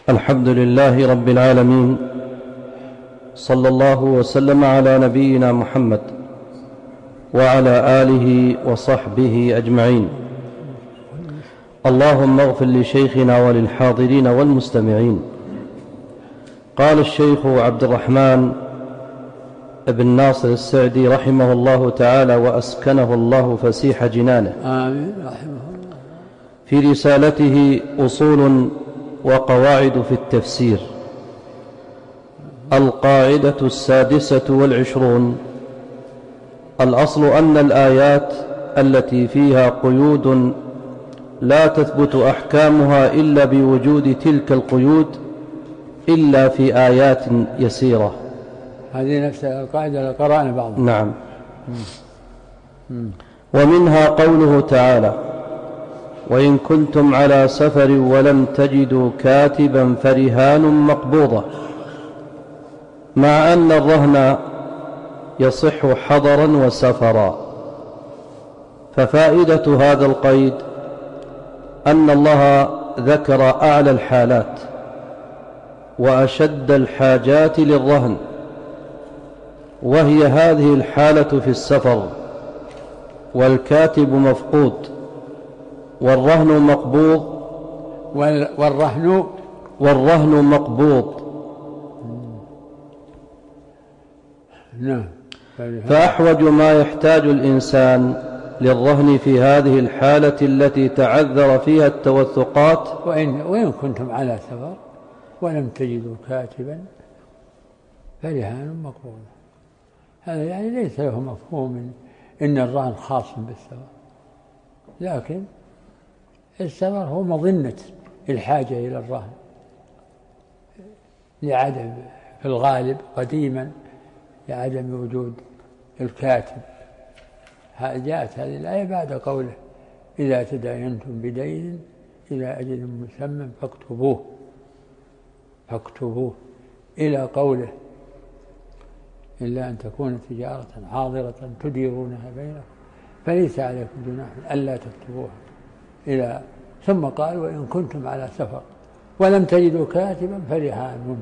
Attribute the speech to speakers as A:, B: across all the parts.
A: الحمد لله رب العالمين، صلى الله وسلم على نبينا محمد وعلى آله وصحبه أجمعين. اللهم اغفر لشيخنا وللحاضرين والمستمعين. قال الشيخ عبد الرحمن بن ناصر السعدي رحمه الله تعالى وأسكنه الله فسيح جنانه،
B: آمين رحمه الله،
A: في رسالته أصول وقواعد في التفسير، القاعدة 26: الأصل أن الآيات التي فيها قيود لا تثبت أحكامها إلا بوجود تلك القيود إلا في آيات يسيرة.
B: هذه نفس القاعدة قرأنا بعضها.
A: نعم. ومنها قوله تعالى: وإن كنتم على سفر ولم تجدوا كاتبا فرهان مقبوضة، مع أن الرهن يصح حضرا وسفرا. ففائدة هذا القيد أن الله ذكر أعلى الحالات وأشد الحاجات للرهن، وهي هذه الحالة في السفر، والكاتب مفقود والرهن مقبوض والرهن مقبوض.
B: نعم.
A: فأحوج ما يحتاج الإنسان للرهن في هذه الحالة التي تعذر فيها التوثقات.
B: وإن كنتم على سفر ولم تجدوا كاتبا فرهان مقبوض، هذا يعني ليس له مفهوم إن الرهن خاص بالسفر، لكن السفر هو مظنة الحاجة إلى الرهن لعدم، في الغالب قديما، لعدم وجود الكاتب. جاءت هذه الآية بعد قوله: إذا تداينتم بدين إلى أجل مسمى فاكتبوه، إلى قوله: إلا أن تكون تجارة حاضرة تديرونها بينكم فليس عليكم جناح ألا تكتبوها، ثم قال: وإن كنتم على سفر ولم تجدوا كاتبا فرهان.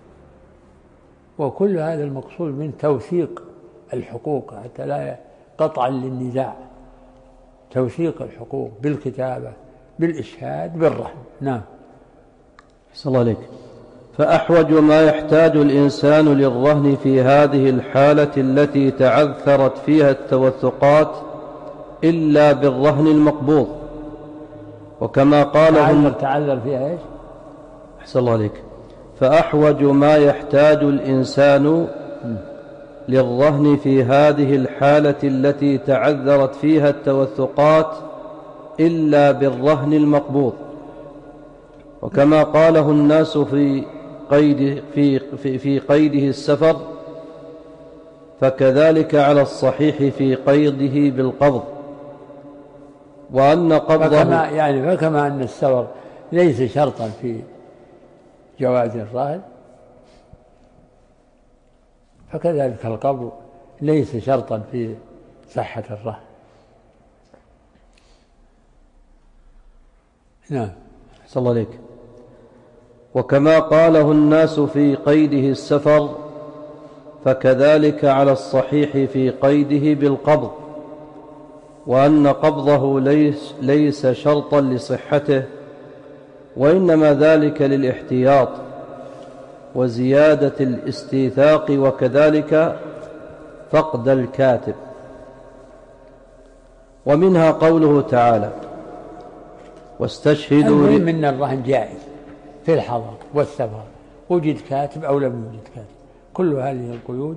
B: وكل هذا المقصود من توثيق الحقوق حتى لا قطعا للنزاع، توثيق الحقوق بالكتابة بالإشهاد بالرهن. نعم.
A: صلى الله عليك. فأحوج ما يحتاج الإنسان للرهن في هذه الحالة التي تعثرت فيها التوثقات إلا بالرهن المقبوض، وكما قال
B: تعذر فيها إيش؟
A: أحسن الله عليك. فأحوج ما يحتاج الإنسان للرهن في هذه الحالة التي تعذرت فيها التوثقات إلا بالرهن المقبوض، وكما قاله الناس في قيده السفر، فكذلك على الصحيح في قيده بالقبض، وأن قبضه
B: فكما أن السفر ليس شرطا في جواز الرهن، فكذلك القبض ليس شرطا في صحة الرهن. نعم.
A: صلى الله عليك. وكما قاله الناس في قيده السفر، فكذلك على الصحيح في قيده بالقبض، وأن قبضه ليس شرطا لصحته، وإنما ذلك للاحتياط وزيادة الاستيثاق، وكذلك فقد الكاتب. ومنها قوله تعالى: واستشهدوا.
B: المهم أن الرهن جائز في الحضر والسفر، وجد كاتب أو لم يوجد كاتب. كل هذه القيود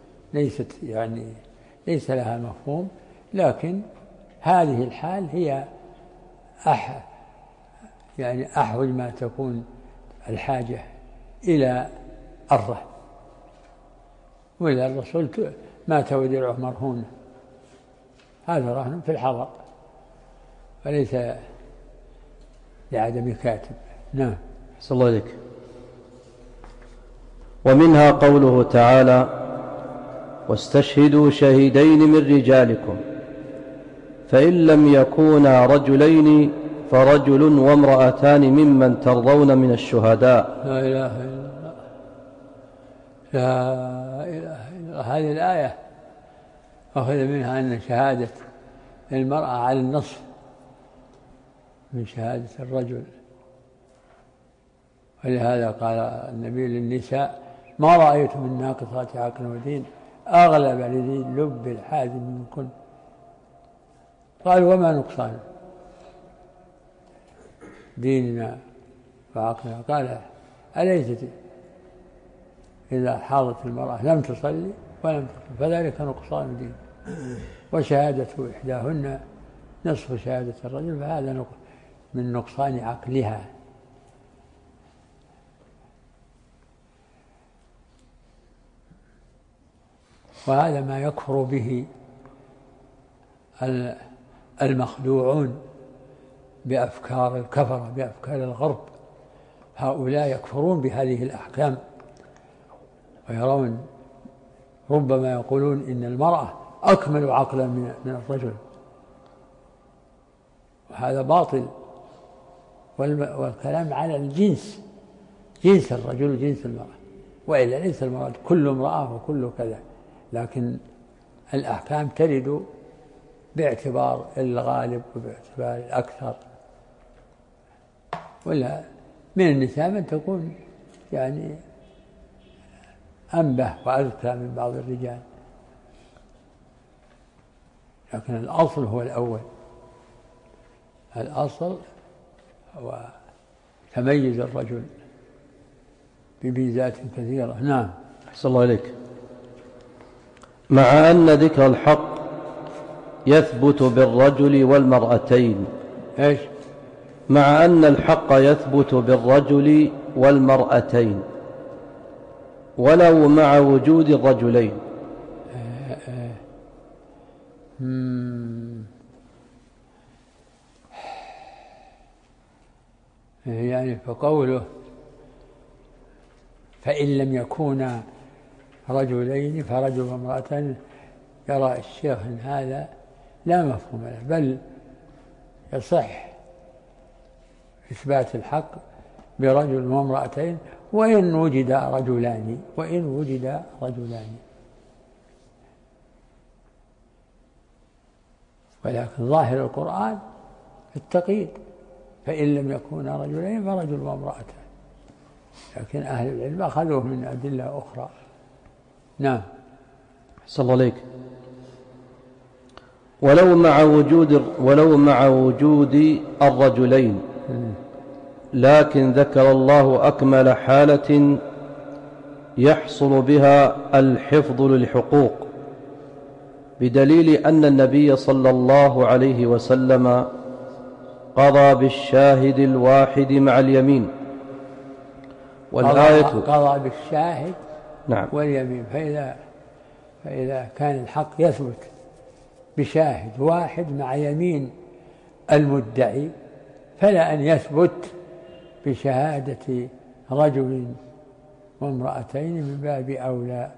B: ليس لها مفهوم، لكن هذه الحال هي أحوج ما تكون الحاجة إلى الرهن. وإذا الرسول مات ودرعه مرهونة، هذا رهن في الحضر وليس لعدم كاتب. نعم.
A: صلى الله عليك. ومنها قوله تعالى: واستشهدوا شهيدين من رجالكم، فإن لم يكونا رجلين فرجل وامرأتان ممن ترضون من الشهداء.
B: لا إله إلا الله، لا إله إلا الله. هذه الآية أخذ منها أن شهادة المرأة على النصف من شهادة الرجل، ولهذا قال النبي للنساء: ما رأيت من ناقصات عقل ودين أغلب لذي اللب الحازم منكن. قال: وما نقصان ديننا وعقلنا؟ قال: أليست إذا حاضت المرأة لم تصلي ولم تصلي فذلك نقصان دين، وشهادة إحداهن نصف شهادة الرجل، فهذا من نقصان عقلها. وهذا ما يكفر به المخدوعون بأفكار الكفرة، بأفكار الغرب. هؤلاء يكفرون بهذه الأحكام ويرون، ربما يقولون إن المرأة أكمل عقلا من الرجل، وهذا باطل. والكلام على الجنس، جنس الرجل وجنس المرأة، وإلا ليس المرأة كل امرأة وكل كذا، لكن الأحكام ترد باعتبار الغالب وباعتبار الأكثر. ولا من النساء من تكون يعني أنبه وأذكى من بعض الرجال، لكن الأصل هو الأول، الأصل هو تميز الرجل بميزات كثيرة. نعم.
A: أحسن الله إليك. مع أن ذكر الحق يثبت بالرجل والمرأتين.
B: إيش؟
A: مع أن الحق يثبت بالرجل والمرأتين ولو مع وجود الرجلين.
B: يعني فقوله فإن لم يكونا رجلين فرجل وامرأتان، يرى الشيخ أن هذا لا مفهوم له، بل يصح إثبات الحق برجل وامرأتين وإن وجد رجلان، ولكن ظاهر القرآن التقييد: فإن لم يكونا رجلين فرجل وامرأتان، لكن أهل العلم أخذوه من أدلة أخرى. نعم.
A: أحسن الله عليك. ولو مع وجود الرجلين، لكن ذكر الله أكمل حالة يحصل بها الحفظ للحقوق، بدليل أن النبي صلى الله عليه وسلم قضى بالشاهد الواحد مع اليمين.
B: والآية قضى بالشاهد
A: نعم
B: واليمين. فإذا كان الحق يثبت بشاهد واحد مع يمين المدعي، فلا أن يثبت بشهادة رجل وامرأتين من باب أولى.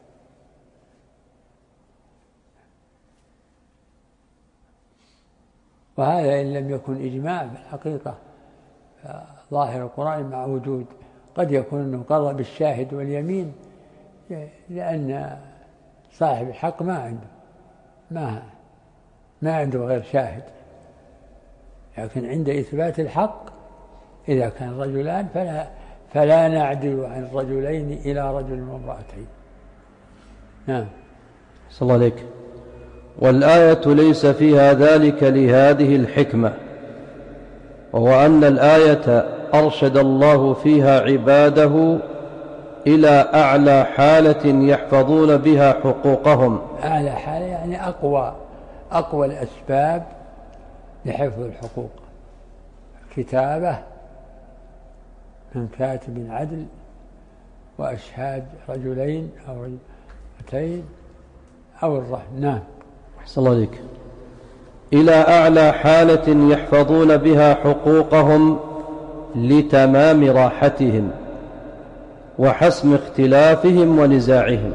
B: وهذا إن لم يكن إجماع في الحقيقة، ظاهر القرآن مع وجود، قد يكون أنه قضى بالشاهد واليمين لأن صاحب الحق ما عنده غير شاهد، لكن عند إثبات الحق إذا كان رجلان فلا نعدل عن رجلين إلى رجل وامرأتين. نعم.
A: صلى الله عليك. والآية ليس فيها ذلك لهذه الحكمة، وهو أن الآية أرشد الله فيها عباده إلى أعلى حالة يحفظون بها حقوقهم.
B: أعلى حالة يعني أقوى الأسباب لحفظ الحقوق: كتابة من كاتب عدل، وأشهاد رجلين أو رجلتين أو الرهن. نعم.
A: أحسن الله عليك. إلى أعلى حالة يحفظون بها حقوقهم لتمام راحتهم وحسم اختلافهم ونزاعهم.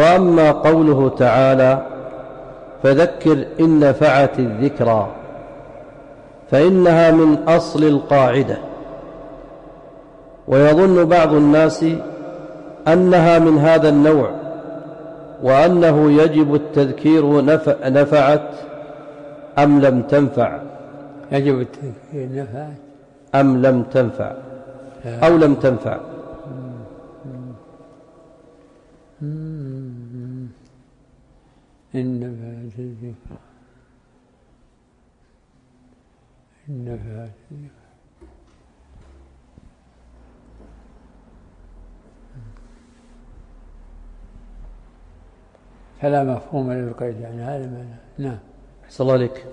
A: وأما قوله تعالى: فذكر إن نفعت الذكرى، فإنها من أصل القاعدة. ويظن بعض الناس أنها من هذا النوع، وأنه يجب التذكير نفعت أم لم تنفع.
B: يجب التذكير نفعت
A: أم لم تنفع أو لم تنفع.
B: إن نفعت الذكر فلا مفهوم للقيد، يعني هذا معنى. نعم.
A: أحسن الله عليك.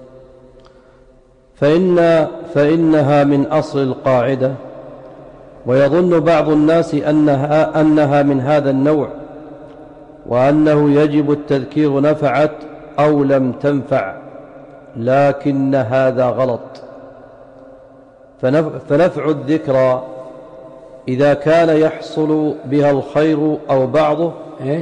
A: فإنها من أصل القاعدة. ويظن بعض الناس أنها من هذا النوع، وأنه يجب التذكير نفعت أو لم تنفع، لكن هذا غلط. فنفع الذكرى إذا كان يحصل بها الخير أو بعضه.
B: إيش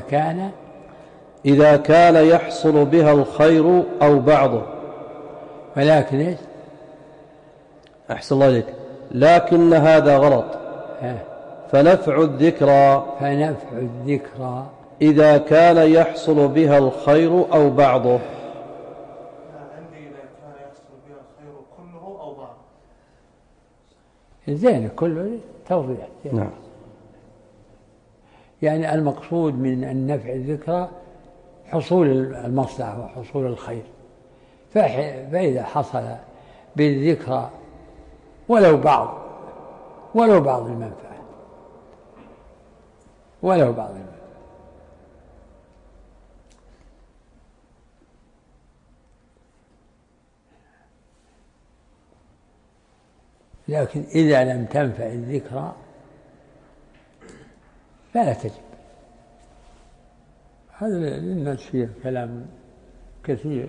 A: إذا كان يحصل بها الخير أو بعضه.
B: ولكن إيش؟
A: أحسن الله عليك. لكن هذا غلط. فنفع الذكرى إذا كان يحصل بها الخير أو بعضه.
C: عندي إذا كان يحصل بها الخير كله أو بعضه.
B: زين، كله توضيح.
A: نعم.
B: يعني المقصود من النفع الذكرى حصول المصلحة وحصول الخير. فإذا حصل بالذكرى ولو بعض المنفعة، لكن إذا لم تنفع الذكرى فلا تجب. هذا للناس فيه كلام كثير.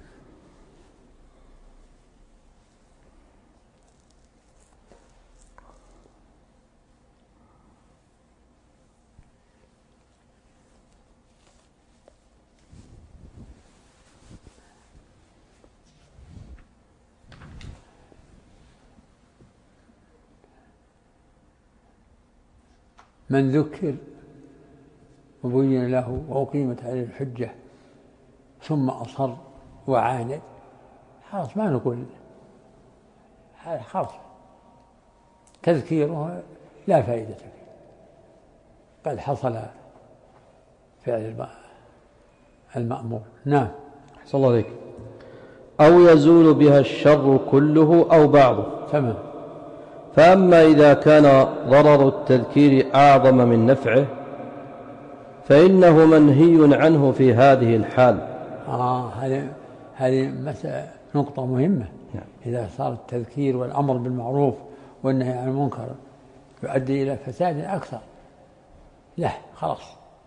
B: من ذكر وبين له وأقيمت عليه الحجة ثم أصر وعاند، خلاص ما نقول هذا، خلاص تذكيره لا فائدة فيه، قد حصل فعل المأمور. نعم.
A: أحسن الله عليك. أو يزول بها الشر كله أو بعضه.
B: تمام.
A: فأما إذا كان ضرر التذكير أعظم من نفعه فإنه منهي عنه في هذه الحال.
B: هذه نقطة مهمة.
A: نعم.
B: إذا صار التذكير والأمر بالمعروف والنهي عن المنكر يؤدي إلى فساد أكثر، لا خلاص.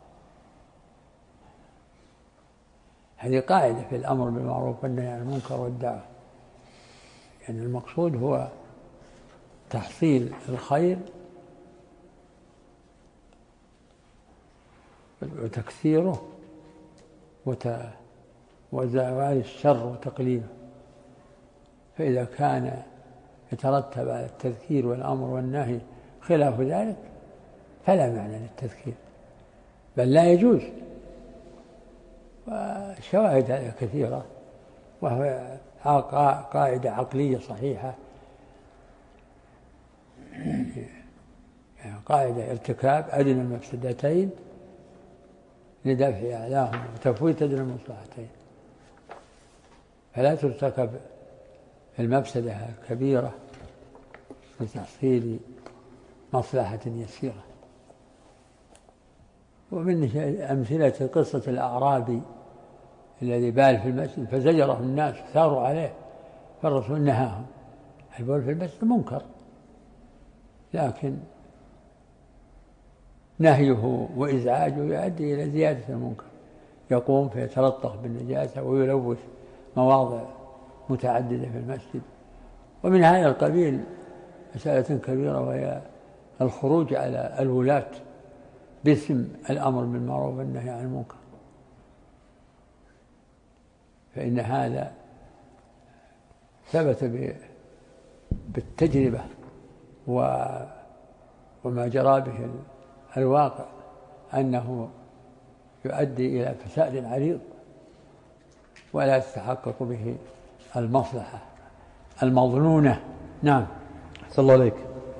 B: هذه قاعدة في الأمر بالمعروف والنهي عن المنكر والدعوة، يعني المقصود هو تحصيل الخير وتكثيره وزوال الشر وتقليله. فإذا كان يترتب على التذكير والأمر والنهي خلاف ذلك فلا معنى للتذكير، بل لا يجوز. والشواهد كثيرة، وهو قاعدة عقلية صحيحة، يعني قاعدة ارتكاب أدنى المفسدتين لدفع أعلاهما وتفويت أدنى المصلحتين، فلا ترتكب المفسدة الكبيرة لتحصيل مصلحة يسيرة. ومن أمثلة قصة الأعرابي الذي بال في المسجد فزجره الناس ثاروا عليه، فالرسول نهاهم. البول في المسجد منكر، لكن نهيه وإزعاجه يؤدي إلى زيادة المنكر، يقوم فيتلطخ بالنجاسة ويلوث مواضع متعددة في المسجد. ومن هذا القبيل مسألة كبيرة، وهي الخروج على الولاة باسم الأمر بالمعروف والنهي عن المنكر، فإن هذا ثبت بالتجربة وما جرى به الواقع أنه يؤدي إلى فساد عريض ولا تتحقق به المصلحة المظنونة. نعم.
A: أحسن الله عليك.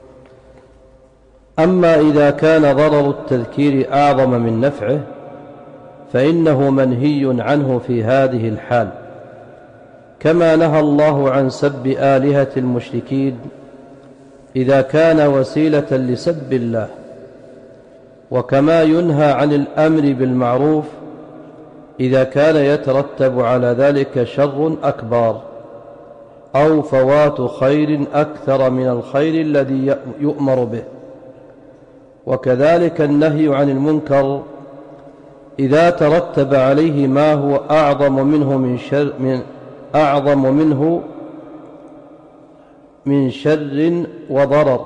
A: أما إذا كان ضرر التذكير أعظم من نفعه فإنه منهي عنه في هذه الحال، كما نهى الله عن سب آلهة المشركين إذا كان وسيلة لسب الله، وكما ينهى عن الأمر بالمعروف إذا كان يترتب على ذلك شر أكبر أو فوات خير أكثر من الخير الذي يؤمر به. وكذلك النهي عن المنكر إذا ترتب عليه ما هو أعظم منه من شر وضرر،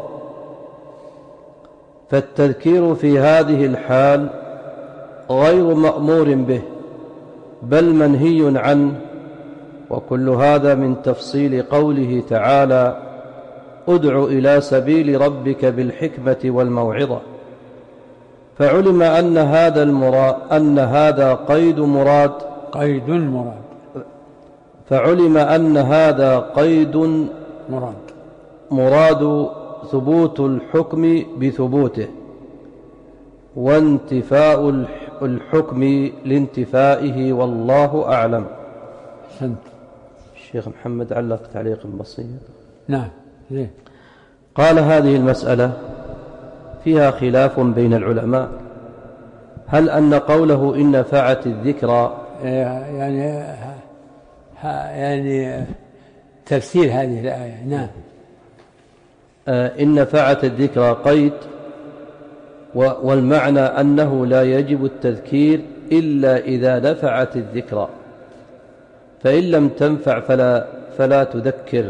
A: فالتذكير في هذه الحال غير مأمور به بل منهي عنه. وكل هذا من تفصيل قوله تعالى: ادع إلى سبيل ربك بالحكمة والموعظة. فعلم أن هذا قيد مراد فعلم أن هذا قيد مراد ثبوت الحكم بثبوته، وانتفاء الحكم لانتفائه، والله أعلم.
B: أحسنت.
A: الشيخ محمد علق تعليق بسيط.
B: نعم.
A: قال: هذه المسألة فيها خلاف بين العلماء، هل أن قوله إن نفعت الذكرى
B: يعني تفسير هذه الآية. نعم.
A: إن نفعت الذكرى قيد، والمعنى أنه لا يجب التذكير إلا إذا نفعت الذكرى، فإن لم تنفع فلا تذكر،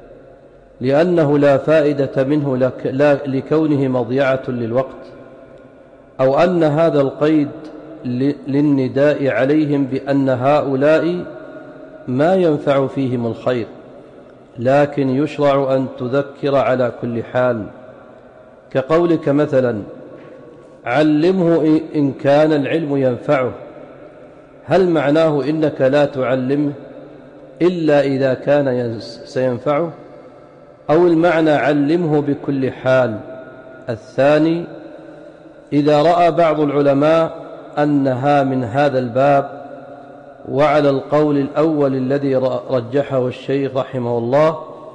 A: لأنه لا فائدة منه لكونه مضيعة للوقت، أو أن هذا القيد للنداء عليهم بأن هؤلاء ما ينفع فيهم الخير، لكن يشرع أن تذكر على كل حال، كقولك مثلا: علمه إن كان العلم ينفعه. هل معناه إنك لا تعلمه إلا إذا كان سينفعه، أو المعنى علمه بكل حال؟ الثاني، إذا رأى بعض العلماء أنها من هذا الباب، وعلى القول الأول الذي رجحه الشيخ رحمه الله،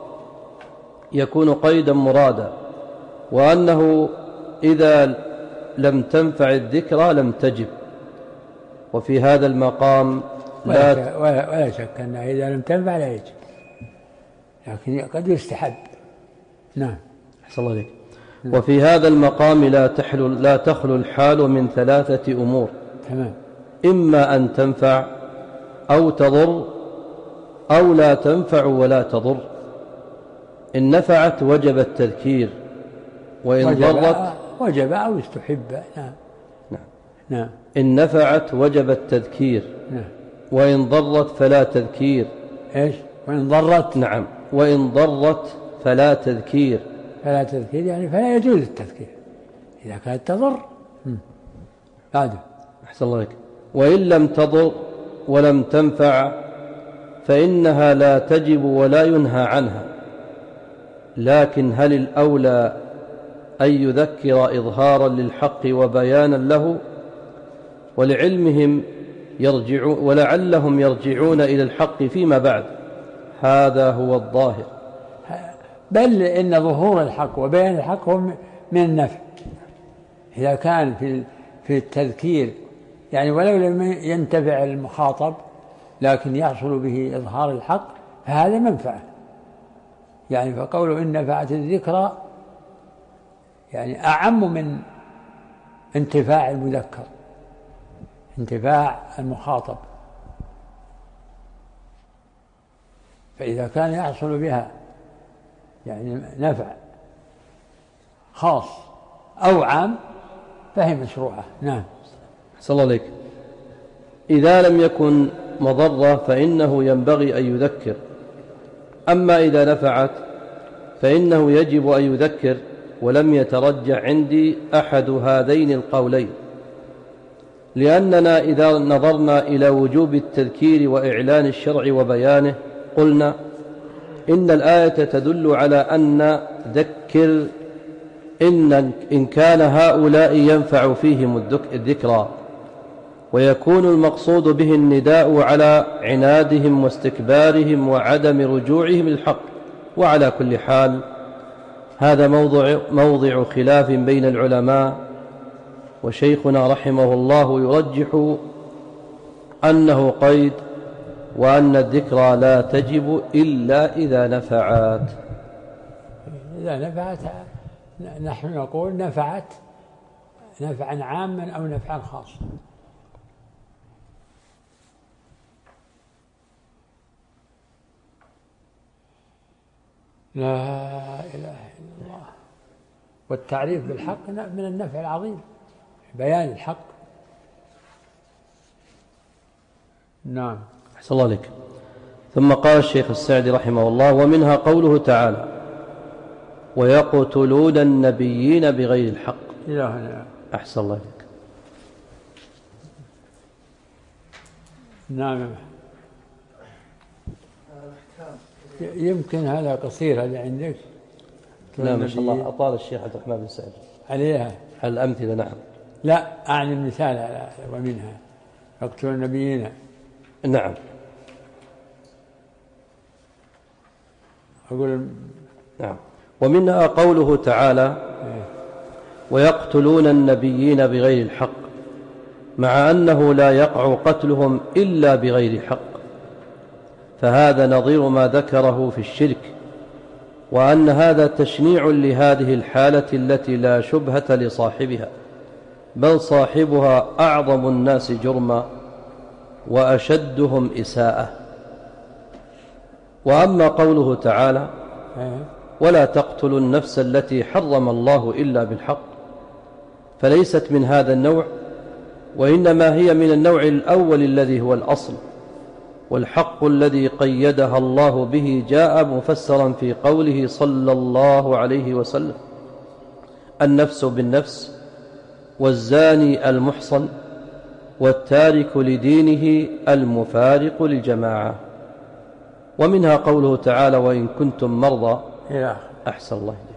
A: يكون قيدا مرادا، وأنه إذا لم تنفع الذكرى لم تجب. وفي هذا المقام
B: ولا شك أنها إذا لم تنفع لا يجب، لكن قد يستحب. نعم.
A: أحسن الله عليك. وفي هذا المقام لا تخلو الحال من ثلاثة أمور:
B: تمام.
A: إما أن تنفع أو تضر، أو لا تنفع ولا تضر. إن نفعت وجب التذكير، وإن ضرت
B: وجب أو استحب. نعم. نعم.
A: إن نفعت وجب التذكير.
B: نعم.
A: وإن ضرت فلا تذكير.
B: إيش؟ وإن ضرت؟
A: نعم. وإن ضرت فلا تذكير.
B: فلا تذكير يعني فلا يجوز التذكير إذا كانت تضر. بعده.
A: أحسن الله عليك. وإن لم تضر ولم تنفع فإنها لا تجب ولا ينهى عنها، لكن هل الأولى أن يذكر إظهارا للحق وبيانا له ولعلهم يرجعون إلى الحق فيما بعد؟ هذا هو الظاهر.
B: بل إن ظهور الحق وبيان الحق هو من النفع. إذا كان في التذكير يعني ولو لم ينتفع المخاطب لكن يحصل به إظهار الحق فهذا منفعة. يعني فقوله إن نفعت الذكرى يعني أعم من انتفاع المذكر، انتفاع المخاطب. فإذا كان يحصل بها يعني نفع خاص أو عام فهي مشروعة. نعم.
A: صلى الله عليك. إذا لم يكن مضرة فإنه ينبغي أن يذكر، أما إذا نفعت فإنه يجب أن يذكر، ولم يترجح عندي أحد هذين القولين، لأننا إذا نظرنا إلى وجوب التذكير وإعلان الشرع وبيانه قلنا إن الآية تدل على أن ذكر إن كان هؤلاء ينفع فيهم الذكرى، ويكون المقصود به النداء على عنادهم واستكبارهم وعدم رجوعهم للحق. وعلى كل حال هذا موضع خلاف بين العلماء، وشيخنا رحمه الله يرجح أنه قيد، وأن الذكرى لا تجب إلا إذا نفعت.
B: إذا نفعت نحن نقول نفعت نفعا عاما أو نفعا خاصا. لا إله إلا الله. والتعريف بالحق من النفع العظيم، بيان الحق. نعم.
A: أحسن الله عليك. ثم قال الشيخ السعدي رحمه الله: ومنها قوله تعالى: ويقتلون النبيين بغير الحق.
B: إلى هنا.
A: أحسن الله عليك.
B: نعم. يمكن هذا قصير هذا عندك؟
A: لا ما شاء الله أطال الشيخ عبد الرحمن بن سعد
B: عليها
A: على الأمثلة. نعم.
B: لا أعني المثال على ومنها يقتلون النبيين.
A: نعم.
B: أقول
A: نعم. ومنها قوله تعالى: ويقتلون النبيين بغير الحق، مع أنه لا يقع قتلهم إلا بغير الحق، فهذا نظير ما ذكره في الشرك، وأن هذا تشنيع لهذه الحالة التي لا شبهة لصاحبها، بل صاحبها أعظم الناس جرما وأشدهم إساءة. وأما قوله تعالى: ولا تقتلوا النفس التي حرم الله إلا بالحق، فليست من هذا النوع، وإنما هي من النوع الأول الذي هو الأصل، والحق الذي قيدها الله به جاء مفسرا في قوله صلى الله عليه وسلم: النفس بالنفس، والزاني المحصن، والتارك لدينه المفارق للجماعة. ومنها قوله تعالى: وإن كنتم مرضى.
B: إلى
A: أحسن الله إليك.